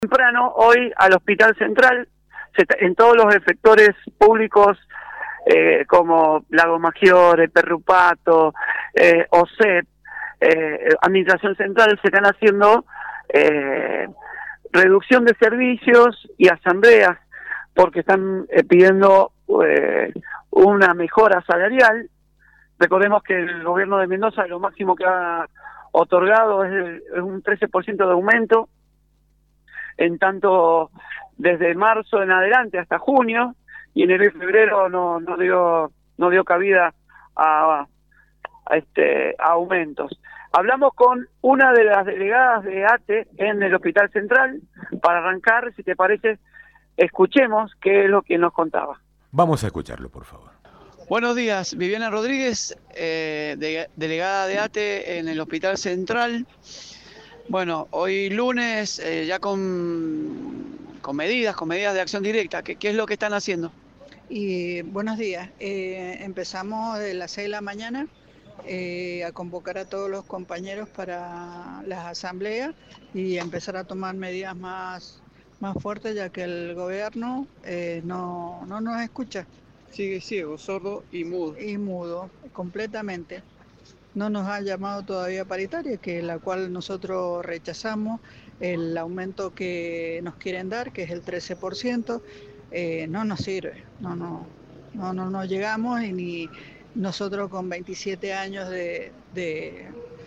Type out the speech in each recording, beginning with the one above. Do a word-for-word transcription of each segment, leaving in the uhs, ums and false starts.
Temprano, hoy al Hospital Central, en todos los efectores públicos eh, como Lago Maggiore, Perrupato, eh, O S E P, eh, Administración Central, se están haciendo eh, reducción de servicios y asambleas porque están eh, pidiendo eh, una mejora salarial. Recordemos que el gobierno de Mendoza lo máximo que ha otorgado es, el, es un trece por ciento de aumento, en tanto desde marzo en adelante hasta junio, y enero y febrero no, no dio no dio cabida a, a este a aumentos. Hablamos con una de las delegadas de ATE en el Hospital Central. Para arrancar, si te parece, escuchemos qué es lo que nos contaba. Vamos a escucharlo, por favor. Buenos días, Viviana Rodríguez, eh, de, delegada de ATE en el Hospital Central. Bueno, hoy lunes eh, ya con, con medidas, con medidas de acción directa. ¿Qué, qué es lo que están haciendo? Y buenos días. Eh, empezamos de las seis de la mañana eh, a convocar a todos los compañeros para las asambleas y empezar a tomar medidas más, más fuertes, ya que el gobierno eh, no, no nos escucha. Sigue ciego, sordo y mudo. Y mudo, completamente. No nos ha llamado todavía paritaria, que la cual nosotros rechazamos el aumento que nos quieren dar, que es el trece por ciento. Eh, no nos sirve, no, no, no, no, no llegamos, y ni nosotros con veintisiete años de, de,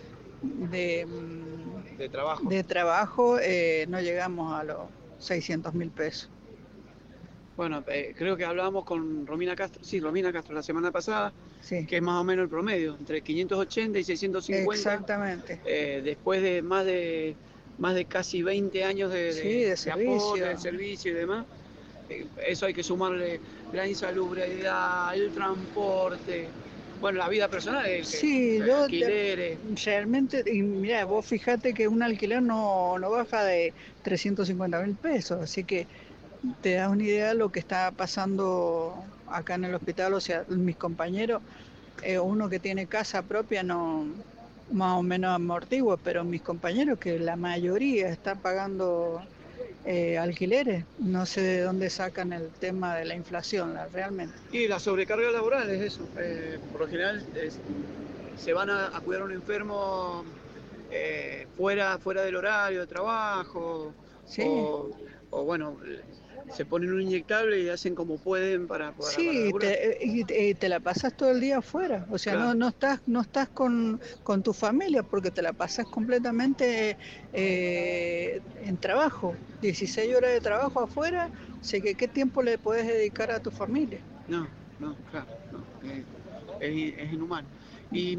de, de trabajo, de trabajo eh, no llegamos a los seiscientos mil pesos. Bueno, eh, creo que hablábamos con Romina Castro, sí, Romina Castro la semana pasada, sí, que es más o menos el promedio, entre quinientos ochenta y seiscientos cincuenta. Exactamente. Eh, después de más de más de casi veinte años de, de, sí, de, de servicio. aporte, de servicio y demás. Eh, eso hay que sumarle la insalubridad, el transporte, bueno, la vida personal, el, sí, el yo alquileres. Te, realmente, y mira, vos fijate que un alquiler no, no baja de trescientos cincuenta mil pesos, así que te das una idea de lo que está pasando acá en el hospital. O sea, mis compañeros, eh, uno que tiene casa propia no más o menos amortigua, pero mis compañeros, que la mayoría está pagando eh, alquileres, no sé de dónde sacan el tema de la inflación, la, realmente. Y la sobrecarga laboral es eso, eh, por lo general es, se van a, a cuidar a un enfermo eh, fuera, fuera del horario de trabajo, sí. o, o bueno, se ponen un inyectable y hacen como pueden para poder. Sí, para te, y, te, y te la pasas todo el día afuera, o sea, claro. no, no estás, no estás con, con tu familia, porque te la pasas completamente eh, en trabajo, dieciséis horas de trabajo afuera, así que ¿qué tiempo le puedes dedicar a tu familia? No, no, claro, no, eh, es, es inhumano. Y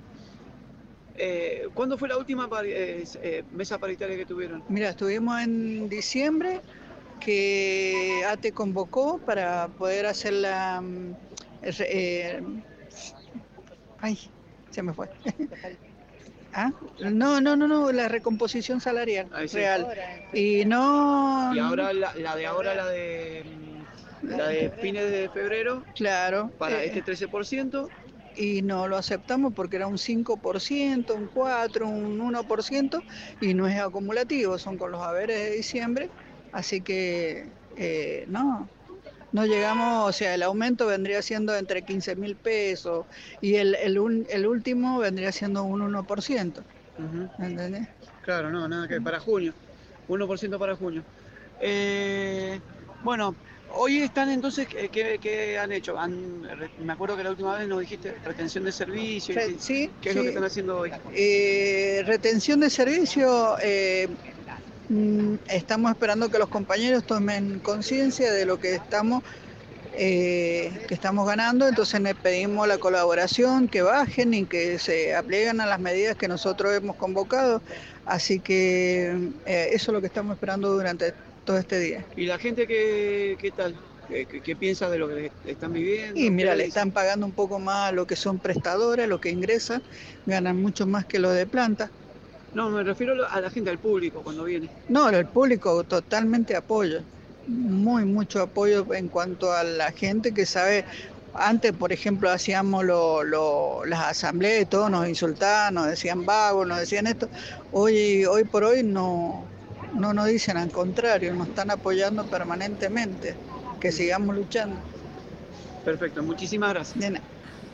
eh, ¿cuándo fue la última eh, eh, mesa paritaria que tuvieron? Mira, estuvimos en diciembre, que ATE convocó para poder hacer la... Eh, ay, se me fue. ¿Ah? No, no, no, no, la recomposición salarial sí. real. Y no... Y ahora la, la de ahora, la de la de fines de febrero, claro, para eh, este trece por ciento. Y no lo aceptamos porque era un cinco por ciento, un cuatro por ciento, un uno por ciento, y no es acumulativo, son con los haberes de diciembre. Así que eh, no, no llegamos, o sea, el aumento vendría siendo entre quince mil pesos y el, el, el último vendría siendo un uno por ciento. Uh-huh. ¿Entendés? Claro, no, nada que para junio, uno por ciento para junio. Eh, bueno, hoy están entonces, ¿qué, qué han hecho? Han, me acuerdo que la última vez nos dijiste retención de servicio. Re, sí, ¿Qué es sí. lo que están haciendo hoy? Eh, retención de servicio... Eh, Estamos esperando que los compañeros tomen conciencia de lo que estamos, eh, que estamos ganando, entonces les pedimos la colaboración, que bajen y que se apliquen a las medidas que nosotros hemos convocado, así que eh, eso es lo que estamos esperando durante todo este día. ¿Y la gente qué, qué tal? ¿Qué, qué, qué piensa de lo que están viviendo? Y mira, le están pagando un poco más a lo que son prestadores, lo que ingresan, ganan mucho más que lo de planta. No, me refiero a la gente, al público cuando viene. No, el público totalmente apoyo, muy mucho apoyo en cuanto a la gente que sabe. Antes, por ejemplo, hacíamos lo, lo, las asambleas y todos nos insultaban, nos decían vagos, nos decían esto. Hoy, hoy por hoy no, no nos dicen, al contrario, nos están apoyando permanentemente, que sigamos luchando. Perfecto, muchísimas gracias. De nada.